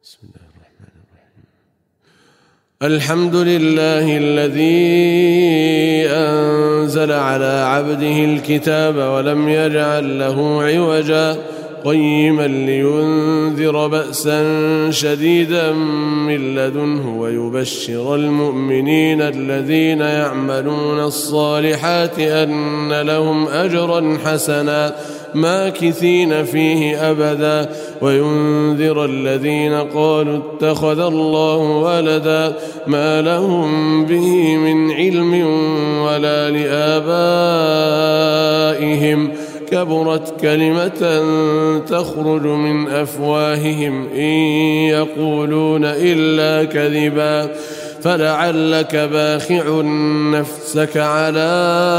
بسم الله الرحمن الرحيم. الحمد لله الذي أنزل على عبده الكتاب ولم يجعل له عوجا قيما لينذر بأسا شديدا من لدنه ويبشر المؤمنين الذين يعملون الصالحات أن لهم أجرا حسنا ماكثين فيه أبدا وينذر الذين قالوا اتخذ الله ولدا ما لهم به من علم ولا لآبائهم كبرت كلمة تخرج من أفواههم إن يقولون إلا كذبا فلعلك باخع نفسك على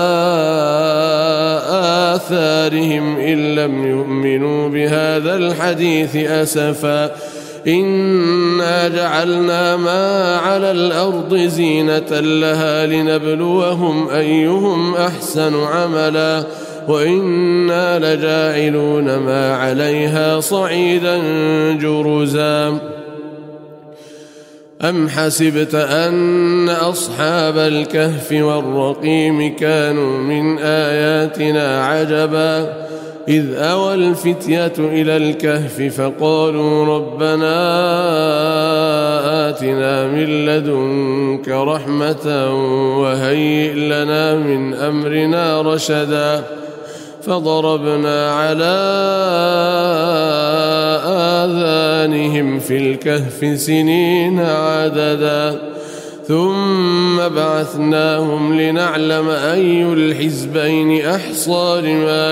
آثارهم إن لم يؤمنوا بهذا الحديث أسفا إنا جعلنا ما على الأرض زينة لها لنبلوهم أيهم أحسن عملا وإنا لجاعلون ما عليها صعيدا جرزا أم حسبت أن أصحاب الكهف والرقيم كانوا من آياتنا عجبا إذ أوى الفتية إلى الكهف فقالوا ربنا آتنا من لدنك رحمة وهيئ لنا من أمرنا رشدا فضربنا على آذانهم في الكهف سنين عددا ثم بعثناهم لنعلم أي الحزبين أحصى لما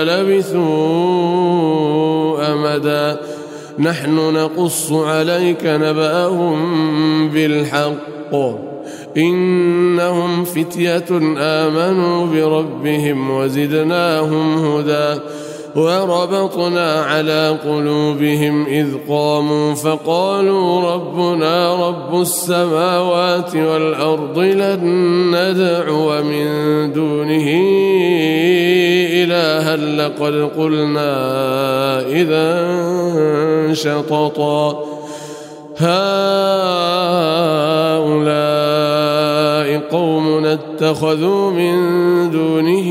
لبثوا أمدا نحن نقص عليك نبأهم بالحق إنهم فتية آمنوا بربهم وزدناهم هدى وربطنا على قلوبهم إذ قاموا فقالوا ربنا رب السماوات والأرض لن ندعو من دونه إلها لقد قلنا إذا شططا هؤلاء قوم اتخذوا من دونه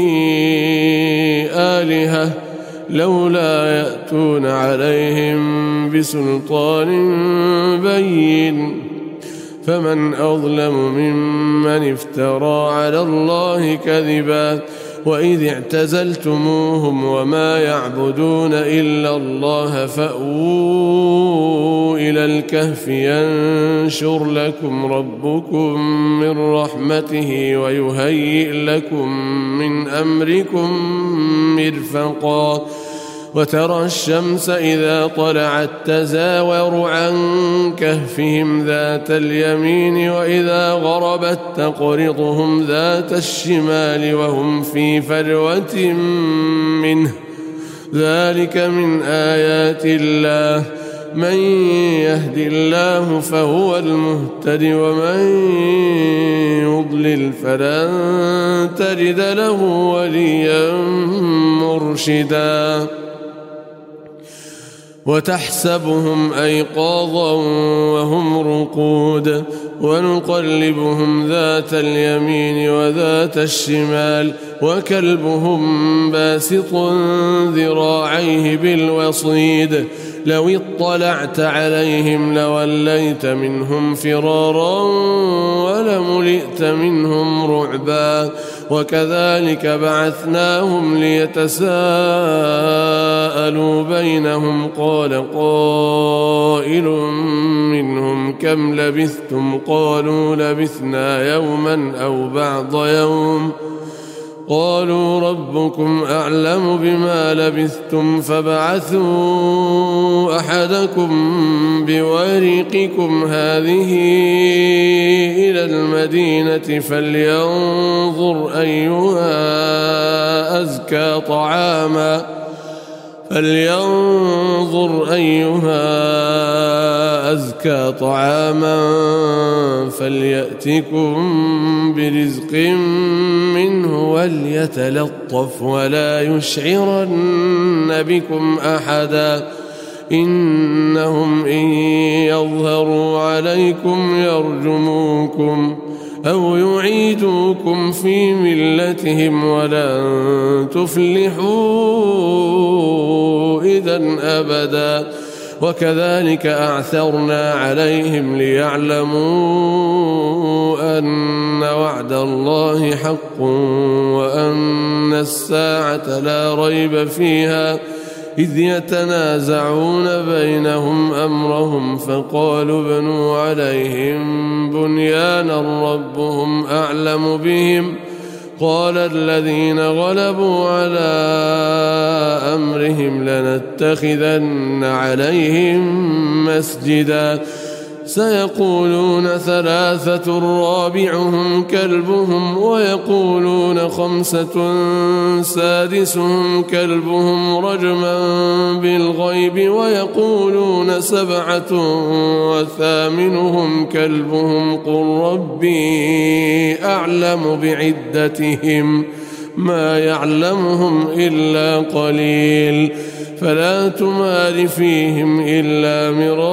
آلهة لولا يأتون عليهم بسلطان بين فمن أظلم ممن افترى على الله كذبا وإذ اعتزلتموهم وما يعبدون إلا الله فأووا إلى الكهف ينشر لكم ربكم من رحمته ويهيئ لكم من أمركم مرفقا وترى الشمس إذا طلعت تزاور عن كهفهم ذات اليمين وإذا غربت تقرضهم ذات الشمال وهم في فجوة منه ذلك من آيات الله من يهد الله فهو المهتد ومن يضلل فلن تجد له وليا مرشدا وتحسبهم أيقاظا وهم رقود ونقلبهم ذات اليمين وذات الشمال وكلبهم باسط ذراعيه بالوصيد لو اطلعت عليهم لوليت منهم فرارا ولملئت منهم رعبا وكذلك بعثناهم ليتساءلوا بينهم قال قائل منهم كم لبثتم قالوا لبثنا يوما أو بعض يوم قالوا ربكم أعلم بما لبثتم فابعثوا أحدكم بورقكم هذه إلى المدينة فلينظر أيها أزكى طعاما فليأتكم برزق منه وليتلطف ولا يشعرن بكم أحدا إنهم إن يظهروا عليكم يرجموكم أو يعيدوكم في ملتهم ولن تفلحوا إذن أبدا. وكذلك أعثرنا عليهم ليعلموا أن وعد الله حق وأن الساعة لا ريب فيها إذ يتنازعون بينهم أمرهم فقالوا ابنوا عليهم بنيانا ربهم أعلم بهم قال الذين غلبوا على أمرهم لنتخذن عليهم مسجدا سيقولون ثلاثة رابعهم كلبهم ويقولون خمسة سادسهم كلبهم رجما بالغيب ويقولون سبعة وثامنهم كلبهم قل ربي أعلم بعدتهم ما يعلمهم إلا قليل فلا تمار فيهم إلا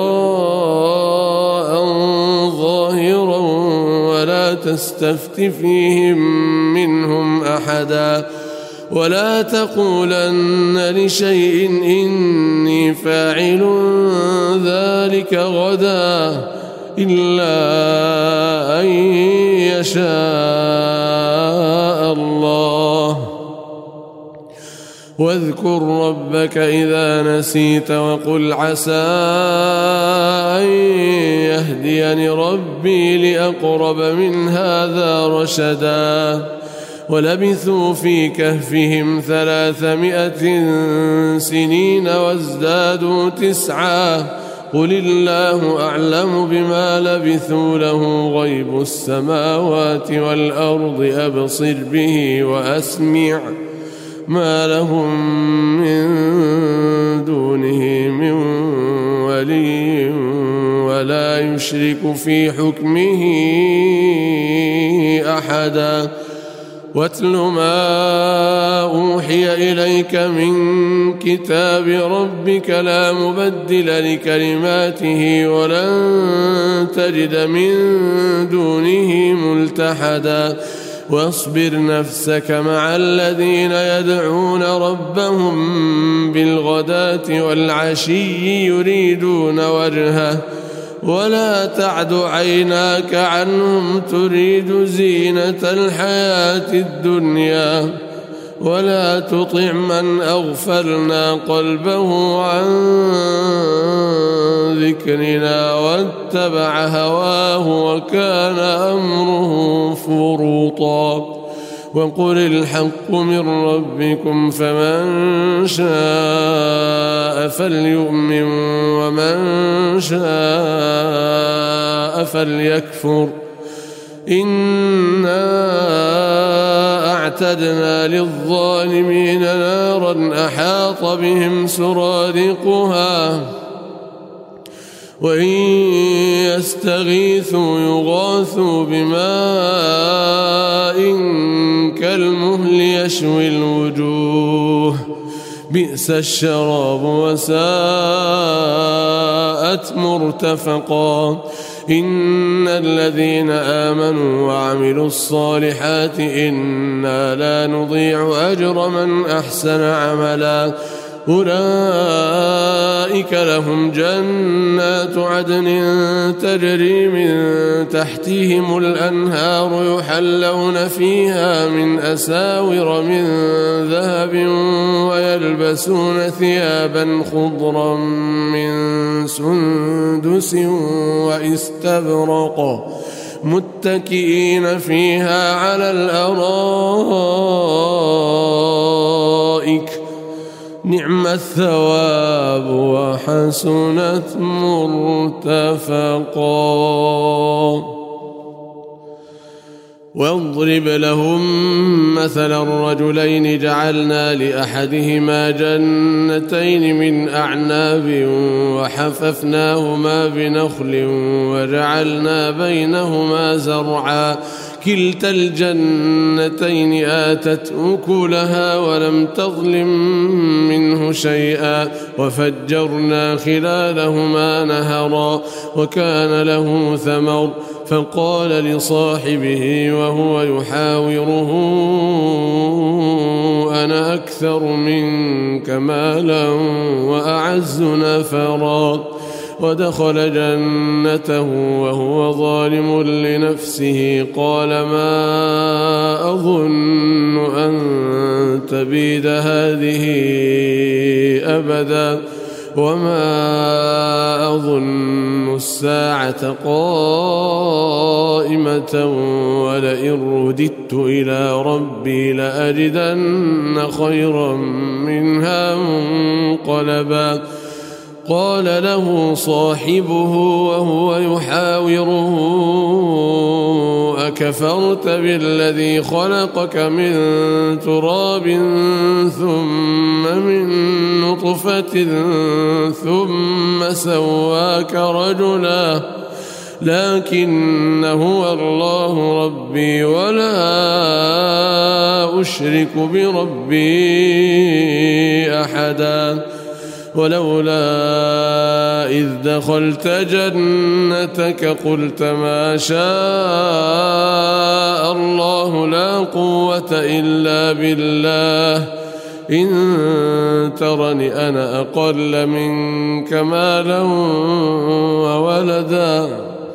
مراء ظاهرا ولا تستفت فيهم منهم أحدا ولا تقولن لشيء إني فاعل ذلك غدا إلا أن يشاء الله واذكر ربك إذا نسيت وقل عسى أن يهديني ربي لأقرب من هذا رشدا ولبثوا في كهفهم 300 سنين وازدادوا 9 قل الله أعلم بما لبثوا له غيب السماوات والأرض أبصر به وأسمع ما لهم من دونه من ولي ولا يشرك في حكمه أحدا واتل ما أوحي إليك من كتاب ربك لا مبدل لكلماته ولن تجد من دونه ملتحدا واصبر نفسك مع الذين يدعون ربهم بالغداة والعشي يريدون وجهه ولا تعد عيناك عنهم تريد زينة الحياة الدنيا ولا تطع من أغفلنا قلبه عن ذكرنا واتبع هواه وكان أمره فروطا وقل الحق من ربكم فمن شاء فليؤمن ومن شاء فليكفر إنا أعتدنا للظالمين نارا أحاط بهم سرادقها وإن يستغيثوا يغاثوا بماء كالمهل يشوي الوجوه بئس الشراب وساءت مرتفقا إن الذين آمنوا وعملوا الصالحات إنا لا نضيع أجر من أحسن عملا أولئك لهم جنات عدن تجري من تحتهم الأنهار يحلون فيها من أساور من ذهب ويلبسون ثيابا خضرا من سندس واستبرق متكئين فيها على الأرائك نعم الثواب وحسنت مرتفقا واضرب لهم مثلا الرجلين جعلنا لأحدهما جنتين من أعناب وحففناهما بنخل وجعلنا بينهما زرعا كلتا الجنتين آتت أكلها ولم تظلم منه شيئا وفجرنا خلالهما نهرا وكان له ثمر فقال لصاحبه وهو يحاوره أنا أكثر منك مالا وأعز نفرا ودخل جنته وهو ظالم لنفسه قال ما أظن أن تبيد هذه أبدا وما أظن الساعة قائمة ولئن رددت إلى ربي لأجدن خيرا منها منقلبا قال له صاحبه وهو يحاوره أكفرت بالذي خلقك من تراب ثم من نطفة ثم سواك رجلا لكن هو الله ربي ولا أشرك بربي أحدا ولولا إذ دخلت جنتك قلت ما شاء الله لا قوة إلا بالله إن ترني أنا أقل منك مالا وولدا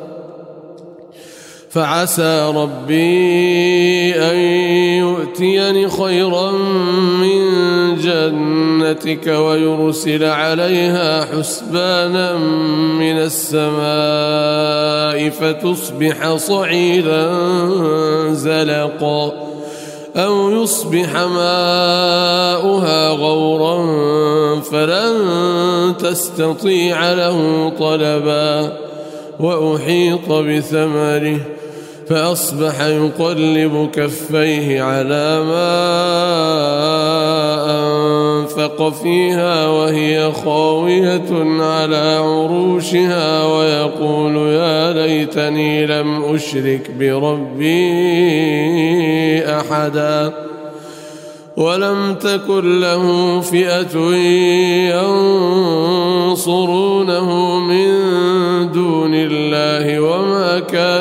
فعسى ربي أن يؤتيني خيرا من جنتك ويرسل عليها حسبانا من السماء فتصبح صعيدا زلقا أو يصبح ماؤها غورا فلن تستطيع له طلبا وأحيط بثمره فأصبح يقلب كفيه على ما أنفق فيها وهي خاوية على عروشها ويقول يا ليتني لم أشرك بربي أحدا ولم تكن له فئة ينصرونه من دون الله وما كان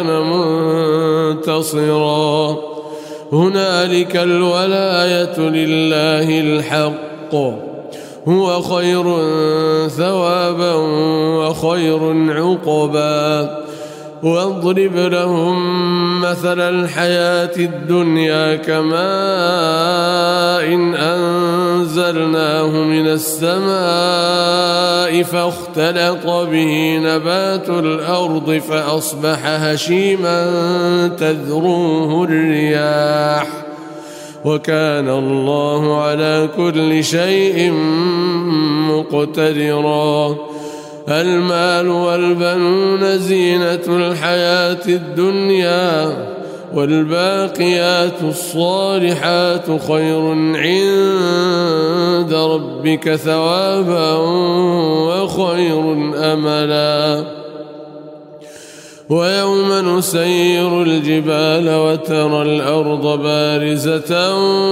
منتصرا هنالك الولاية لله الحق هو خير ثوابا وخير عقبا واضرب لهم مثل الحياة الدنيا كماء إن أنزلناه من السماء فاختلط به نبات الأرض فأصبح هشيما تذروه الرياح وكان الله على كل شيء مقتدرا المال والبنون زينة الحياة الدنيا والباقيات الصالحات خير عند ربك ثوابا وخير أملا ويوم نسير الجبال وترى الأرض بارزة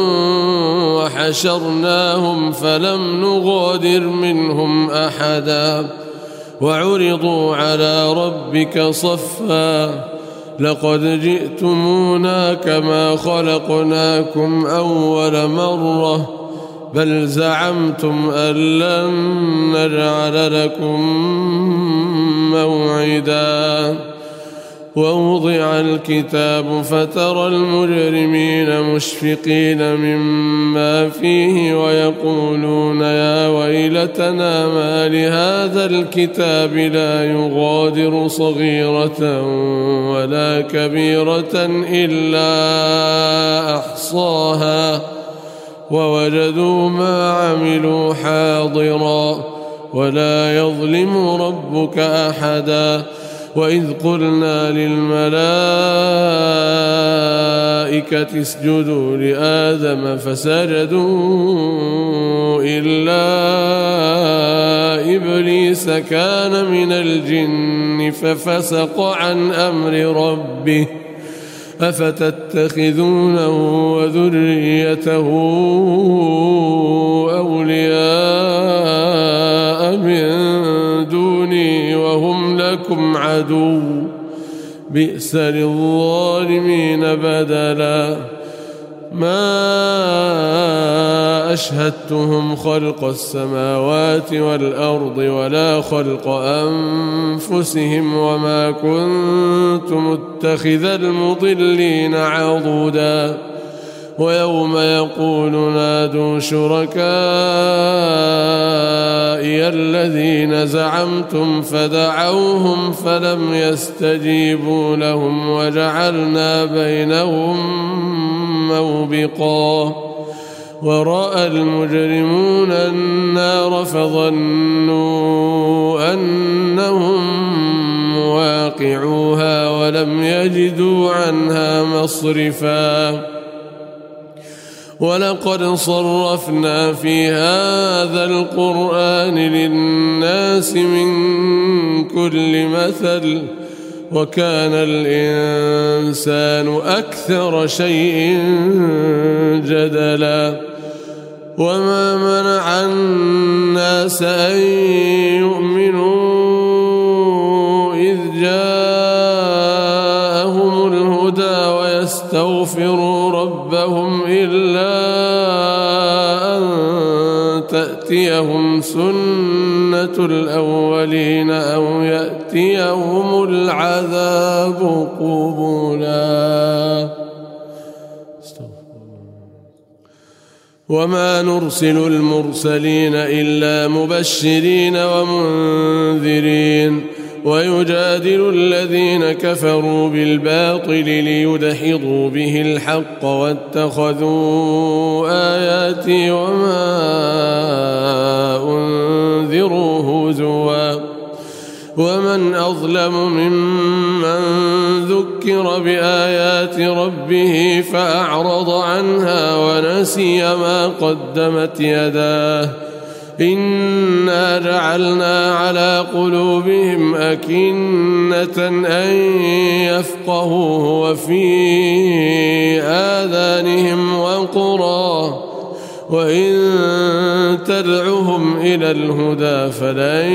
وحشرناهم فلم نغادر منهم أحدا وعرضوا على ربك صفا لقد جئتمونا كما خلقناكم أول مرة بل زعمتم أن لن نجعل لكم موعدا ووضع الكتاب فترى المجرمين مشفقين مما فيه ويقولون يا ويلتنا ما لهذا الكتاب لا يغادر صغيرة ولا كبيرة إلا أحصاها ووجدوا ما عملوا حاضرا ولا يظلم ربك أحدا وإذ قلنا للملائكة اسجدوا لآدم فسجدوا إلا إبليس كان من الجن ففسق عن أمر ربه أفتتخذونه وذريته أولياء من دوني وهم لكم عدو بئس للظالمين بدلا ما أشهدتهم خلق السماوات والأرض ولا خلق أنفسهم وما كنت متخذ المضلين عضدا ويوم يقول نادوا شركائي الذين زعمتم فدعوهم فلم يستجيبوا لهم وجعلنا بينهم موبقا ورأى المجرمون النار فظنوا أنهم واقعوها ولم يجدوا عنها مصرفا ولقد صرفنا في هذا القرآن للناس من كل مثل وكان الإنسان أكثر شيء جدلا وما منع الناس أن يؤمنوا إذ جاءهم الهدى ويستغفروا ربهم إلا أن تأتيهم سنة الأولين أو يأتيهم العذاب قبلا وما نرسل المرسلين إلا مبشرين ومنذرين ويجادل الذين كفروا بالباطل ليدحضوا به الحق واتخذوا آياتي وما أنذروا هزوا ومن أظلم ممن ذكر بآيات ربه فأعرض عنها ونسي ما قدمت يداه إنا جعلنا على قلوبهم أكنة أن يفقهوه وفي آذانهم وقرا وإن تدعهم إلى الهدى فلن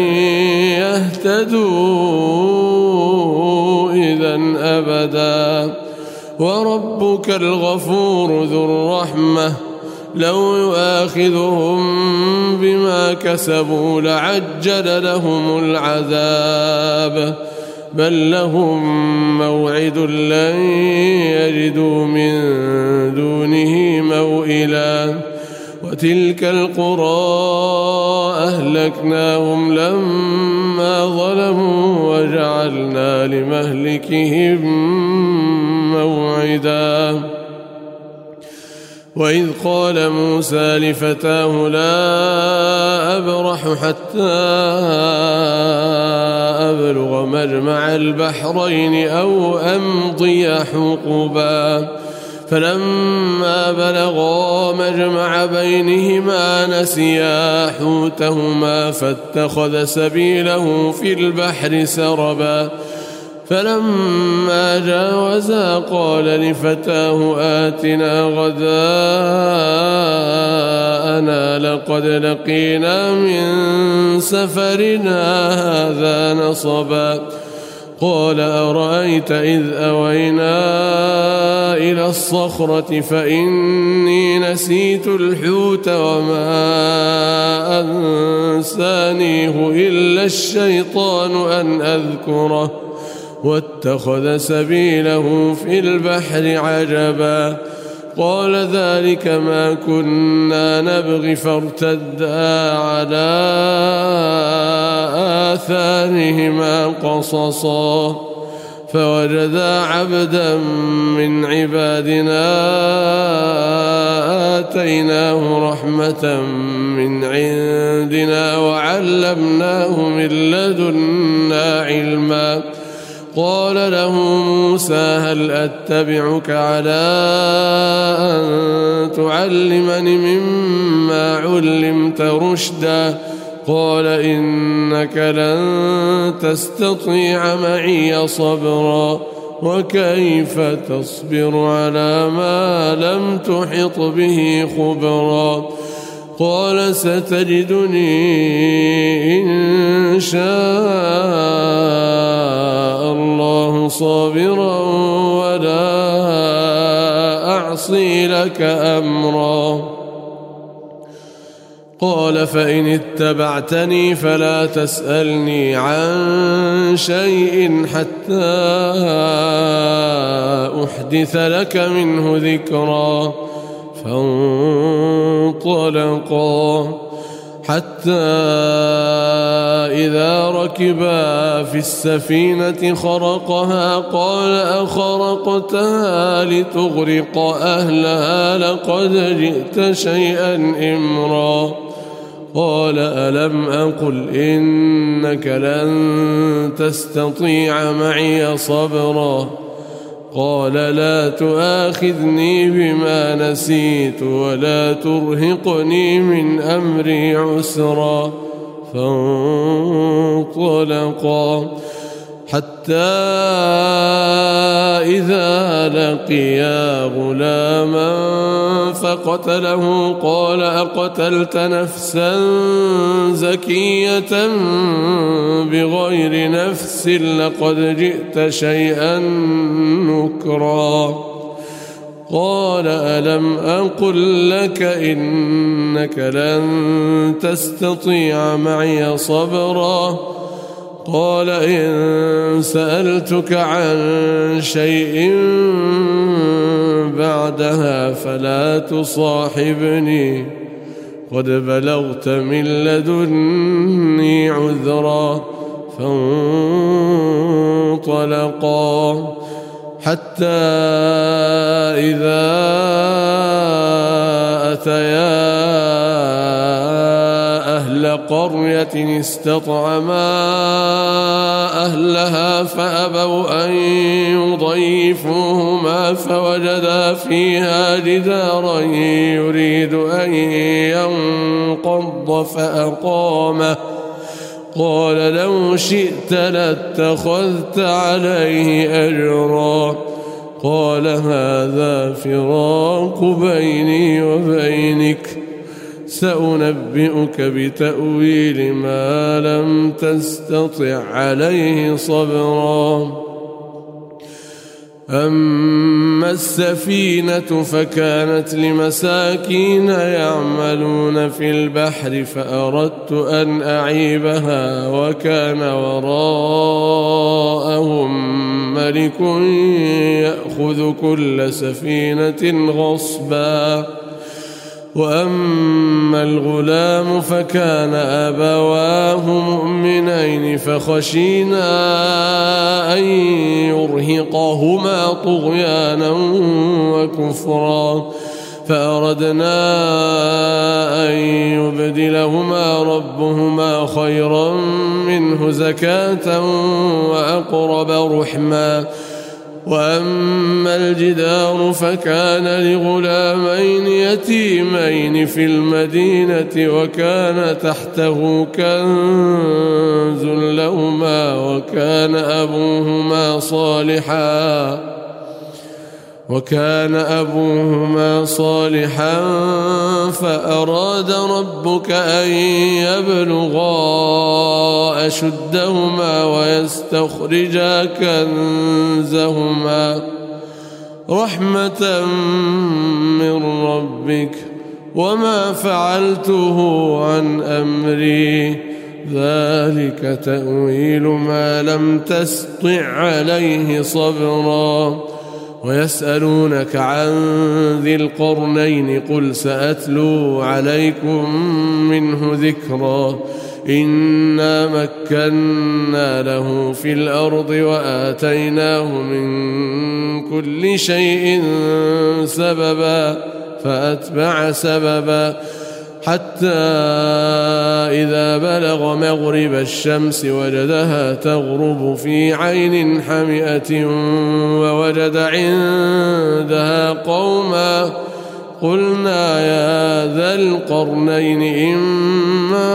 يهتدوا إذن أبدا وربك الغفور ذو الرحمة لو يؤاخذهم بما كسبوا لعجل لهم العذاب بل لهم موعد لن يجدوا من دونه موئلا وتلك القرى أهلكناهم لما ظلموا وجعلنا لمهلكهم موعدا وإذ قال موسى لفتاه لا أبرح حتى أبلغ مجمع البحرين أو أمضي حقبا فلما بلغا مجمع بينهما نسيا حوتهما فاتخذ سبيله في البحر سربا فلما جاوزا قال لفتاه آتنا غداءنا لقد لقينا من سفرنا هذا نصبا قال أرأيت إذ أوينا إلى الصخرة فإني نسيت الحوت وما أنسانيه إلا الشيطان أن أذكره واتخذ سبيله في البحر عجبا قال ذلك ما كنا نبغي فارتدا على آثارهما قصصا فوجدا عبدا من عبادنا آتيناه رحمة من عندنا وعلمناه من لدنا علما قال له موسى هل أتبعك على أن تعلمني مما علمت رشدا قال إنك لن تستطيع معي صبرا وكيف تصبر على ما لم تحط به خبرا قال ستجدني إن شاء الله صابرا ولا أعصي لك أمرا قال فإن اتبعتني فلا تسألني عن شيء حتى أحدث لك منه ذكرا فانطلقا حتى إذا ركبا في السفينة خرقها قال أخرقتها لتغرق أهلها لقد جئت شيئا إمرا قال ألم أقل إنك لن تستطيع معي صبرا قال لا تؤاخذني بما نسيت ولا ترهقني من أمري عسرا فانطلقا حتى إذا لقيا غلاما فقتله قال أقتلت نفسا زكية بغير نفس لقد جئت شيئا نكرا قال ألم أقل لك إنك لن تستطيع معي صبرا قال إن سألتك عن شيء بعدها فلا تصاحبني قد بلغت من لدني عذرا فانطلقا حتى إذا أتيا أهل قرية استطعما أهلها فأبوا أن يضيفوهما فوجدا فيها جدارا يريد أن ينقض فأقامه قال لو شئت لاتخذت عليه أجرا قال هذا فراق بيني وبينك سأنبئك بتأويل ما لم تستطع عليه صبرا أما السفينة فكانت لمساكين يعملون في البحر فأردت أن أعيبها وكان وراءهم ملك يأخذ كل سفينة غصبا وأما الغلام فكان أبواه مؤمنين فخشينا أن يرهقهما طغيانا وكفرا فأردنا أن يبدلهما ربهما خيرا منه زكاة وأقرب رحما وأما الجدار فكان لغلامين يتيمين في المدينة وكان تحته كنز لهما وكان أبوهما صالحا فأراد ربك أن يبلغا أشدهما ويستخرجا كنزهما رحمة من ربك وما فعلته عن أمري ذلك تأويل ما لم تستطع عليه صبرا ويسألونك عن ذي القرنين قل سأتلو عليكم منه ذكرا إنا مكنا له في الأرض وآتيناه من كل شيء سببا فأتبع سببا حتى إذا بلغ مغرب الشمس وجدها تغرب في عين حمئة ووجد عندها قوما قلنا يا ذا القرنين إما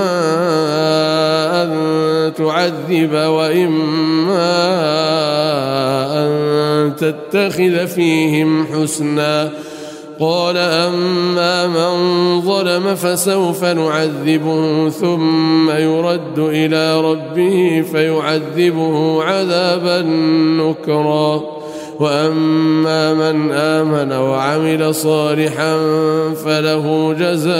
أن تعذب وإما أن وتتخذ فيهم حسنا. قال أما من ظلم فسوف نعذبه ثم يرد إلى ربه فيعذبه عذابا نكرا. وأما من آمن وعمل صالحا فله جزاء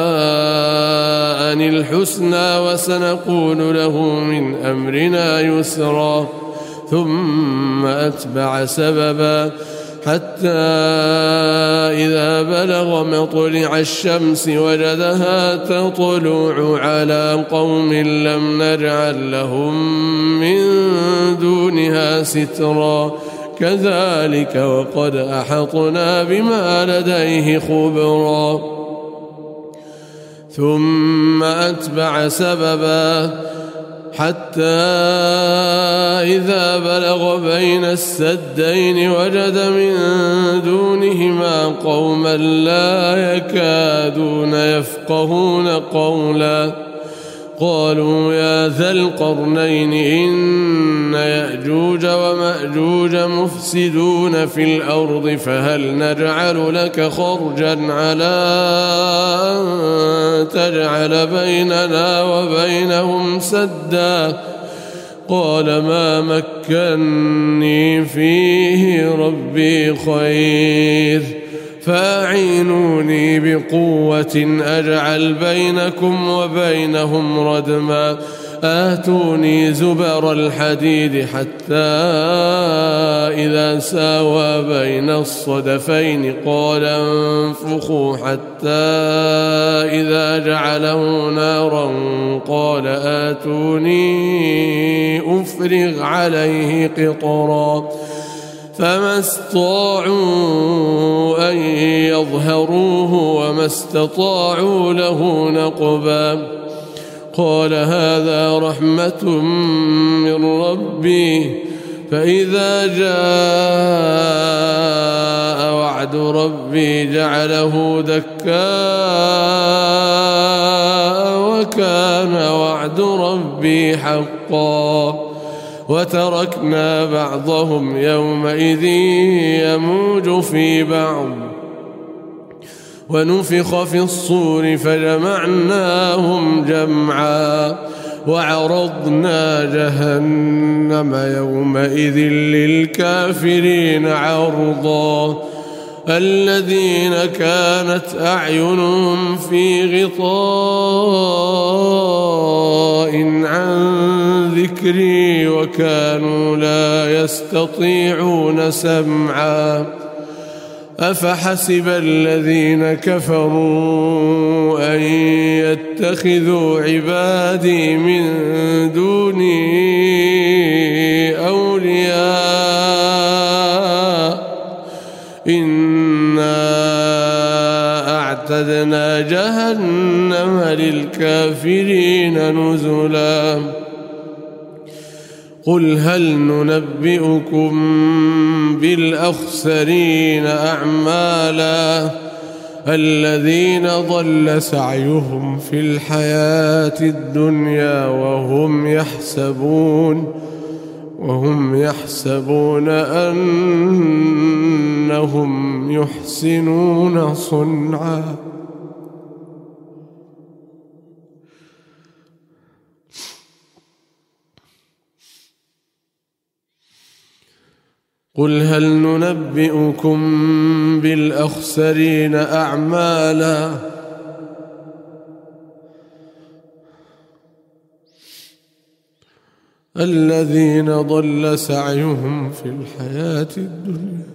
الحسنى وسنقول له من أمرنا يسرا. ثم أتبع سببا حتى إذا بلغ مطلع الشمس وجدها تطلع على قوم لم نجعل لهم من دونها سترا. كذلك وقد أحطنا بما لديه خبرا. ثم أتبع سببا حتى إذا بلغ بين السدين وجد من دونهما قوما لا يكادون يفقهون قولا. قالوا يا ذا القرنين إن يأجوج ومأجوج مفسدون في الأرض فهل نجعل لك خرجا على أن تجعل بيننا وبينهم سدا. قال ما مكني فيه ربي خير فاعينوني بقوة أجعل بينكم وبينهم ردما. آتوني زبر الحديد حتى إذا ساوى بين الصدفين قال انفخوا حتى إذا جعله نارا قال آتوني أفرغ عليه قطرا. فما استطاعوا أن يظهروه وما استطاعوا له نقبا. قال هذا رحمة من ربي فإذا جاء وعد ربي جعله دكاء وكان وعد ربي حقا. وتركنا بعضهم يومئذ يموج في بعض ونفخ في الصور فجمعناهم جمعا. وعرضنا جهنم يومئذ للكافرين عرضا. الذين كانت أعينهم في غطاء عن ذكري وكانوا لا يستطيعون سمعا. أفحسب الذين كفروا أن يتخذوا عبادي من دوني أولياء إنا أعتدنا جهنم للكافرين نزلا. قل هل ننبئكم بالأخسرين أعمالا الذين ضل سعيهم في الحياة الدنيا وهم يحسبون أنهم يحسنون صنعا. قل هل ننبئكم بالأخسرين أعمالا الذين ضل سعيهم في الحياة الدنيا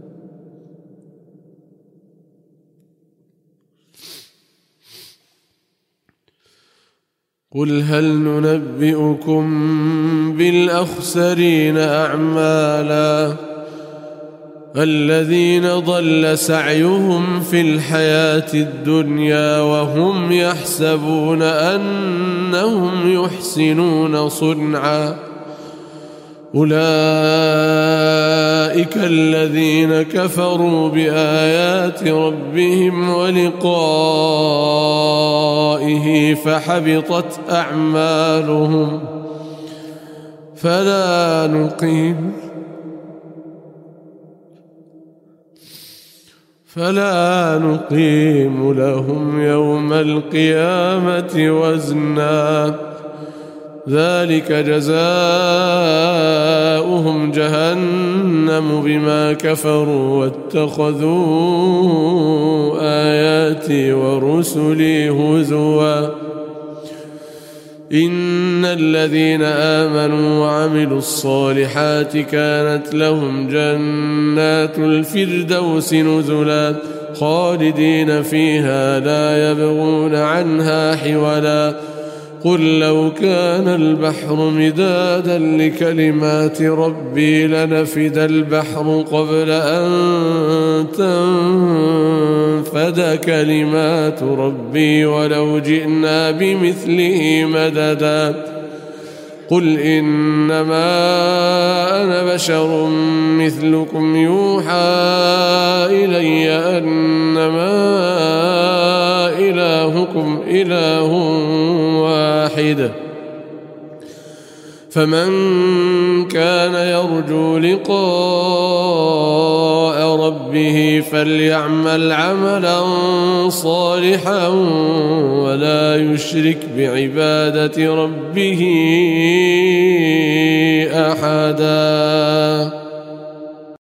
قل هل ننبئكم بالأخسرين أعمالا الذين ضل سعيهم في الحياة الدنيا وهم يحسبون أنهم يحسنون صنعا. أولئك الذين كفروا بآيات ربهم ولقائه فحبطت أعمالهم فلا نقيم فلا نقيم لهم يوم القيامة وزنا ذلك جزاؤهم جهنم بما كفروا واتخذوا آياتي ورسلي هزوا إن الذين آمنوا وعملوا الصالحات كانت لهم جنات الفردوس نزلا خالدين فيها لا يبغون عنها حولا قل لو كان البحر مدادا لكلمات ربي لنفد البحر قبل أن تنفد كلمات ربي ولو جئنا بمثله مددا قل إنما أنا بشر مثلكم يوحى إلي أنما إلهكم إله واحد فمن كان يرجو لقاء ربه فليعمل عملا صالحا ولا يشرك بعبادة ربه أحدا.